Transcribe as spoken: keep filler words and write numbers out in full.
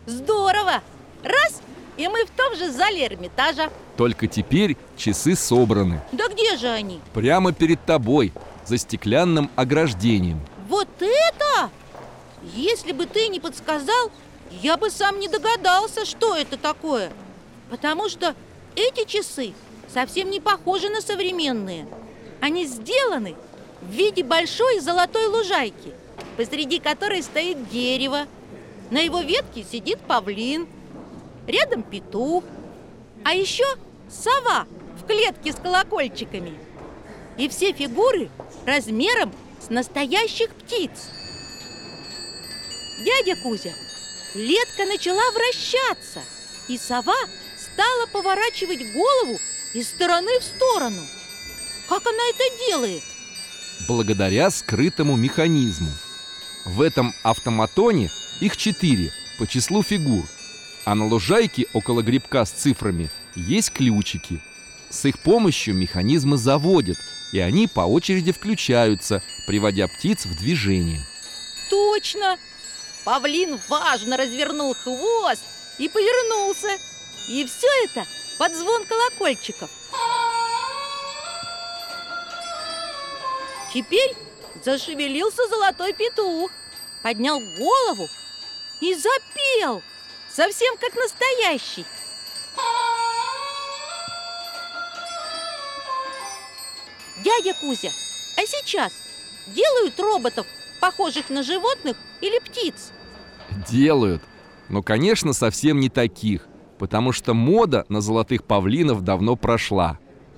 Здорово! Раз, и мы в том же зале Эрмитажа. Только теперь часы собраны. Да где же они? Прямо перед тобой, за стеклянным ограждением. Вот это! Если бы ты не подсказал, я бы сам не догадался, что это такое. Потому что эти часы совсем не похожи на современные. Они сделаны в виде большой золотой лужайки, посреди которой стоит дерево. На его ветке сидит павлин, рядом петух, а еще сова в клетке с колокольчиками. И все фигуры размером с настоящих птиц. Дядя Кузя, клетка начала вращаться, и сова стала поворачивать голову из стороны в сторону. Как она это делает? Благодаря скрытому механизму. В этом автоматоне их четыре по числу фигур, а на лужайке около грибка с цифрами есть ключики. С их помощью механизмы заводят, и они по очереди включаются, приводя птиц в движение. Точно! Павлин важно развернул хвост и повернулся. И все это под звон колокольчиков. Теперь зашевелился золотой петух, поднял голову и запел, совсем как настоящий. Дядя Кузя, а сейчас делают роботов, похожих на животных или птиц? Делают, но, конечно, совсем не таких, потому что мода на золотых павлинов давно прошла.